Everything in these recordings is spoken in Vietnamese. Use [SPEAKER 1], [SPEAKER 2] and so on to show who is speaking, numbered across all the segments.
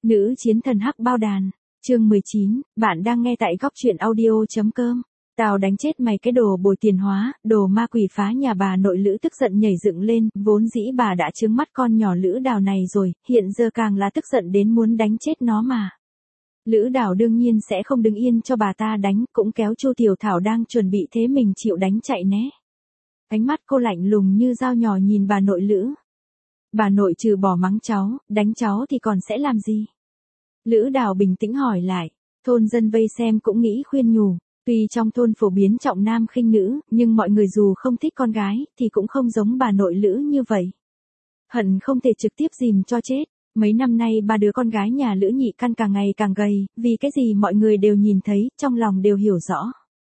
[SPEAKER 1] Nữ chiến thần hắc bao đàn, chương 19, bạn đang nghe tại góc truyện audio.com. Tao đánh chết mày cái đồ bồi tiền hóa, đồ ma quỷ phá nhà bà nội Lữ tức giận nhảy dựng lên, vốn dĩ bà đã trướng mắt con nhỏ Lữ Đào này rồi, hiện giờ càng là tức giận đến muốn đánh chết nó mà. Lữ Đào đương nhiên sẽ không đứng yên cho bà ta đánh, cũng kéo Chu Tiểu Thảo đang chuẩn bị thế mình chịu đánh chạy né. Ánh mắt cô lạnh lùng như dao nhỏ nhìn bà nội Lữ. Bà nội trừ bỏ mắng cháu, đánh cháu thì còn sẽ làm gì? Lữ Đào bình tĩnh hỏi lại, thôn dân vây xem cũng nghĩ khuyên nhủ, tuy trong thôn phổ biến trọng nam khinh nữ, nhưng mọi người dù không thích con gái, thì cũng không giống bà nội Lữ như vậy. Hận không thể trực tiếp dìm cho chết, mấy năm nay ba đứa con gái nhà Lữ Nhị Căn càng ngày càng gầy, vì cái gì mọi người đều nhìn thấy, trong lòng đều hiểu rõ.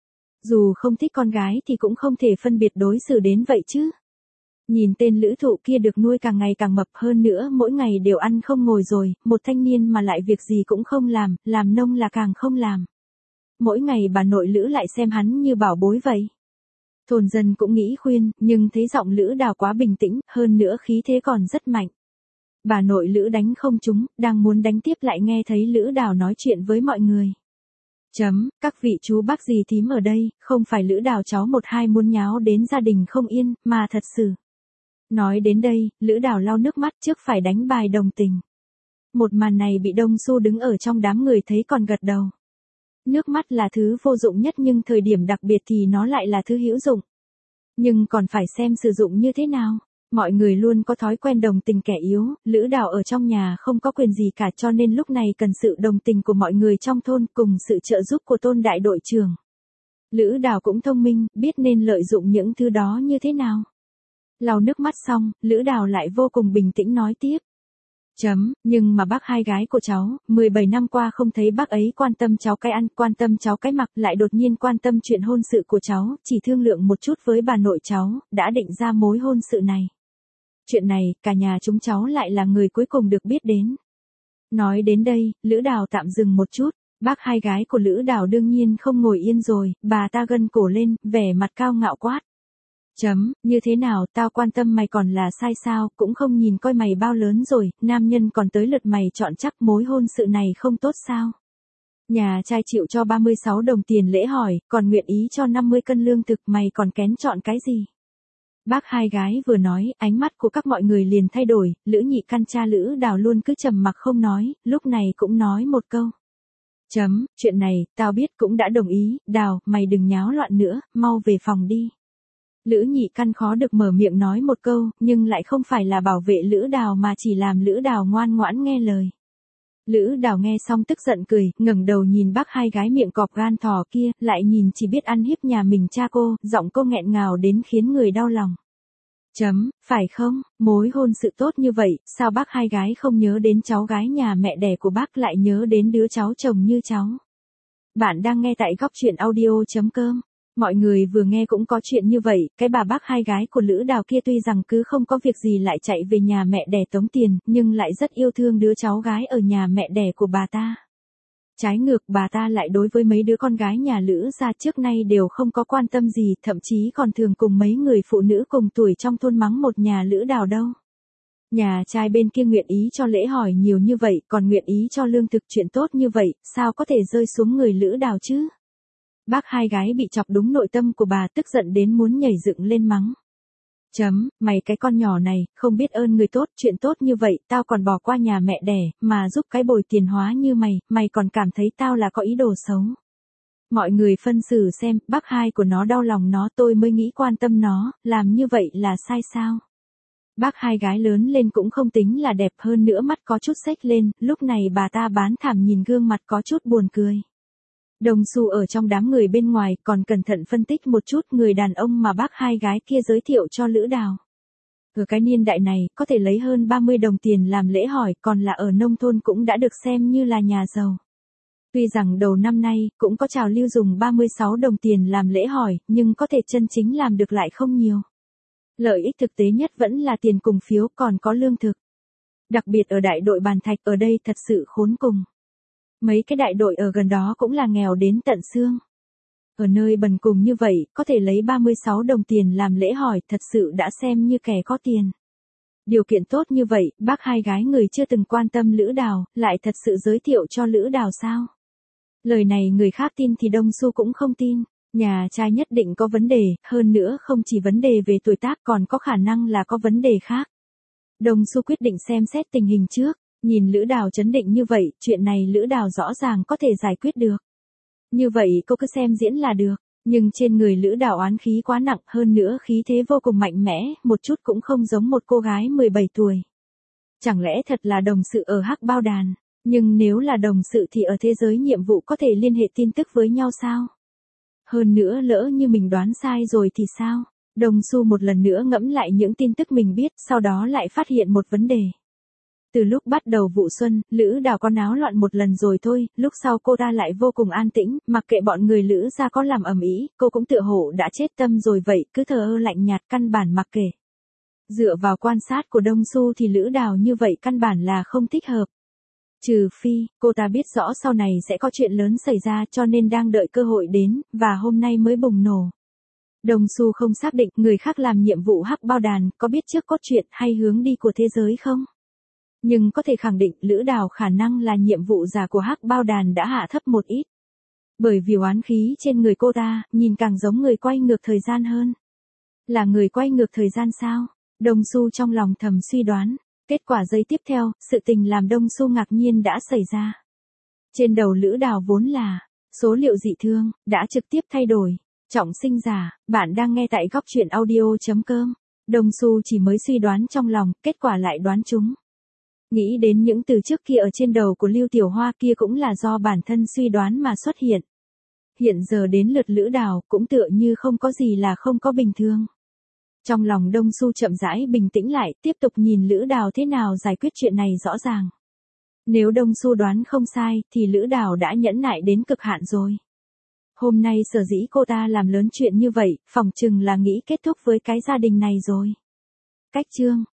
[SPEAKER 1] Dù không thích con gái thì cũng không thể phân biệt đối xử đến vậy chứ. Nhìn tên Lữ Thụ kia được nuôi càng ngày càng mập hơn nữa, mỗi ngày đều ăn không ngồi rồi, một thanh niên mà lại việc gì cũng không làm nông là càng không làm. Mỗi ngày bà nội Lữ lại xem hắn như bảo bối vậy. Thôn dân cũng nghĩ khuyên, nhưng thấy giọng Lữ Đào quá bình tĩnh, hơn nữa khí thế còn rất mạnh. Bà nội Lữ đánh không trúng, đang muốn đánh tiếp lại nghe thấy Lữ Đào nói chuyện với mọi người. Các vị chú bác dì thím ở đây, không phải Lữ Đào cháu một hai muốn nháo đến gia đình không yên, mà thật sự. Nói đến đây, Lữ Đào lau nước mắt trước phải đánh bài đồng tình. Một màn này bị Đông Xu đứng ở trong đám người thấy còn gật đầu. Nước mắt là thứ vô dụng nhất nhưng thời điểm đặc biệt thì nó lại là thứ hữu dụng. Nhưng còn phải xem sử dụng như thế nào. Mọi người luôn có thói quen đồng tình kẻ yếu, Lữ Đào ở trong nhà không có quyền gì cả cho nên lúc này cần sự đồng tình của mọi người trong thôn cùng sự trợ giúp của Tôn đại đội trưởng. Lữ Đào cũng thông minh, biết nên lợi dụng những thứ đó như thế nào. Lau nước mắt xong, Lữ Đào lại vô cùng bình tĩnh nói tiếp. Nhưng mà bác hai gái của cháu, 17 năm qua không thấy bác ấy quan tâm cháu cái ăn, quan tâm cháu cái mặc, lại đột nhiên quan tâm chuyện hôn sự của cháu, chỉ thương lượng một chút với bà nội cháu, đã định ra mối hôn sự này. Chuyện này, cả nhà chúng cháu lại là người cuối cùng được biết đến. Nói đến đây, Lữ Đào tạm dừng một chút, bác hai gái của Lữ Đào đương nhiên không ngồi yên rồi, bà ta gân cổ lên, vẻ mặt cao ngạo quát. Như thế nào, tao quan tâm mày còn là sai sao, cũng không nhìn coi mày bao lớn rồi, nam nhân còn tới lượt mày chọn chắc mối hôn sự này không tốt sao? Nhà trai chịu cho 36 đồng tiền lễ hỏi, còn nguyện ý cho 50 cân lương thực, mày còn kén chọn cái gì? Bác hai gái vừa nói, ánh mắt của các mọi người liền thay đổi, Lữ Nhị Căn cha Lữ Đào luôn cứ trầm mặc không nói, lúc này cũng nói một câu. Chuyện này, tao biết cũng đã đồng ý, Đào, mày đừng nháo loạn nữa, mau về phòng đi. Lữ Nhị Căn khó được mở miệng nói một câu, nhưng lại không phải là bảo vệ Lữ Đào mà chỉ làm Lữ Đào ngoan ngoãn nghe lời. Lữ Đào nghe xong tức giận cười, ngẩng đầu nhìn bác hai gái miệng cọp gan thỏ kia, lại nhìn chỉ biết ăn hiếp nhà mình cha cô, giọng cô nghẹn ngào đến khiến người đau lòng. Phải không, mối hôn sự tốt như vậy, sao bác hai gái không nhớ đến cháu gái nhà mẹ đẻ của bác lại nhớ đến đứa cháu chồng như cháu. Bạn đang nghe tại góc truyện audio.com. Mọi người vừa nghe cũng có chuyện như vậy, cái bà bác hai gái của Lữ Đào kia tuy rằng cứ không có việc gì lại chạy về nhà mẹ đẻ tống tiền, nhưng lại rất yêu thương đứa cháu gái ở nhà mẹ đẻ của bà ta. Trái ngược bà ta lại đối với mấy đứa con gái nhà Lữ gia trước nay đều không có quan tâm gì, thậm chí còn thường cùng mấy người phụ nữ cùng tuổi trong thôn mắng một nhà Lữ Đào đâu. Nhà trai bên kia nguyện ý cho lễ hỏi nhiều như vậy, còn nguyện ý cho lương thực chuyện tốt như vậy, sao có thể rơi xuống người Lữ Đào chứ? Bác hai gái bị chọc đúng nội tâm của bà tức giận đến muốn nhảy dựng lên mắng. Mày cái con nhỏ này, không biết ơn người tốt, chuyện tốt như vậy, tao còn bỏ qua nhà mẹ đẻ, mà giúp cái bồi tiền hóa như mày còn cảm thấy tao là có ý đồ xấu. Mọi người phân xử xem, bác hai của nó đau lòng nó tôi mới nghĩ quan tâm nó, làm như vậy là sai sao? Bác hai gái lớn lên cũng không tính là đẹp hơn nữa mắt có chút xếch lên, lúc này bà ta bán thảm nhìn gương mặt có chút buồn cười. Đồng Xu ở trong đám người bên ngoài còn cẩn thận phân tích một chút người đàn ông mà bác hai gái kia giới thiệu cho Lữ Đào. Ở cái niên đại này, có thể lấy hơn 30 đồng tiền làm lễ hỏi, còn là ở nông thôn cũng đã được xem như là nhà giàu. Tuy rằng đầu năm nay, cũng có trào lưu dùng 36 đồng tiền làm lễ hỏi, nhưng có thể chân chính làm được lại không nhiều. Lợi ích thực tế nhất vẫn là tiền cùng phiếu còn có lương thực. Đặc biệt ở đại đội Bàn Thạch ở đây thật sự khốn cùng. Mấy cái đại đội ở gần đó cũng là nghèo đến tận xương. Ở nơi bần cùng như vậy, có thể lấy 36 đồng tiền làm lễ hỏi thật sự đã xem như kẻ có tiền. Điều kiện tốt như vậy, bác hai gái người chưa từng quan tâm Lữ Đào, lại thật sự giới thiệu cho Lữ Đào sao? Lời này người khác tin thì Đông Xu cũng không tin. Nhà trai nhất định có vấn đề, hơn nữa không chỉ vấn đề về tuổi tác còn có khả năng là có vấn đề khác. Đông Xu quyết định xem xét tình hình trước, nhìn Lữ Đào trấn định như vậy, chuyện này Lữ Đào rõ ràng có thể giải quyết được. Như vậy cô cứ xem diễn là được, nhưng trên người Lữ Đào oán khí quá nặng, hơn nữa khí thế vô cùng mạnh mẽ, một chút cũng không giống một cô gái 17 tuổi. Chẳng lẽ thật là đồng sự ở Hắc Bao Đàn, nhưng nếu là đồng sự thì ở thế giới nhiệm vụ có thể liên hệ tin tức với nhau sao? Hơn nữa lỡ như mình đoán sai rồi thì sao? Đồng Xu một lần nữa ngẫm lại những tin tức mình biết, sau đó lại phát hiện một vấn đề. Từ lúc bắt đầu vụ xuân, Lữ Đào có náo loạn một lần rồi thôi, lúc sau cô ta lại vô cùng an tĩnh, mặc kệ bọn người Lữ gia có làm ầm ĩ, cô cũng tựa hồ đã chết tâm rồi vậy, cứ thờ ơ lạnh nhạt căn bản mặc kệ. Dựa vào quan sát của Đông Xu thì Lữ Đào như vậy căn bản là không thích hợp. Trừ phi, cô ta biết rõ sau này sẽ có chuyện lớn xảy ra cho nên đang đợi cơ hội đến, và hôm nay mới bùng nổ. Đông Xu không xác định người khác làm nhiệm vụ Hắc Bao Đàn có biết trước cốt truyện hay hướng đi của thế giới không? Nhưng có thể khẳng định Lữ Đào khả năng là nhiệm vụ giả của Hắc Bao Đàn đã hạ thấp một ít. Bởi vì oán khí trên người cô ta, nhìn càng giống người quay ngược thời gian hơn. Là người quay ngược thời gian sao? Đông Xu trong lòng thầm suy đoán. Kết quả giây tiếp theo, sự tình làm Đông Xu ngạc nhiên đã xảy ra. Trên đầu Lữ Đào vốn là số liệu dị thương, đã trực tiếp thay đổi. Trọng sinh giả, bạn đang nghe tại góc truyện audio.com. Đông Xu chỉ mới suy đoán trong lòng, kết quả lại đoán trúng. Nghĩ đến những từ trước kia ở trên đầu của Lưu Tiểu Hoa kia cũng là do bản thân suy đoán mà xuất hiện. Hiện giờ đến lượt Lữ Đào cũng tựa như không có gì là không có bình thường. Trong lòng Đông Xu chậm rãi bình tĩnh lại, tiếp tục nhìn Lữ Đào thế nào giải quyết chuyện này rõ ràng. Nếu Đông Xu đoán không sai, thì Lữ Đào đã nhẫn nại đến cực hạn rồi. Hôm nay sở dĩ cô ta làm lớn chuyện như vậy, phỏng chừng là nghĩ kết thúc với cái gia đình này rồi. Cách chương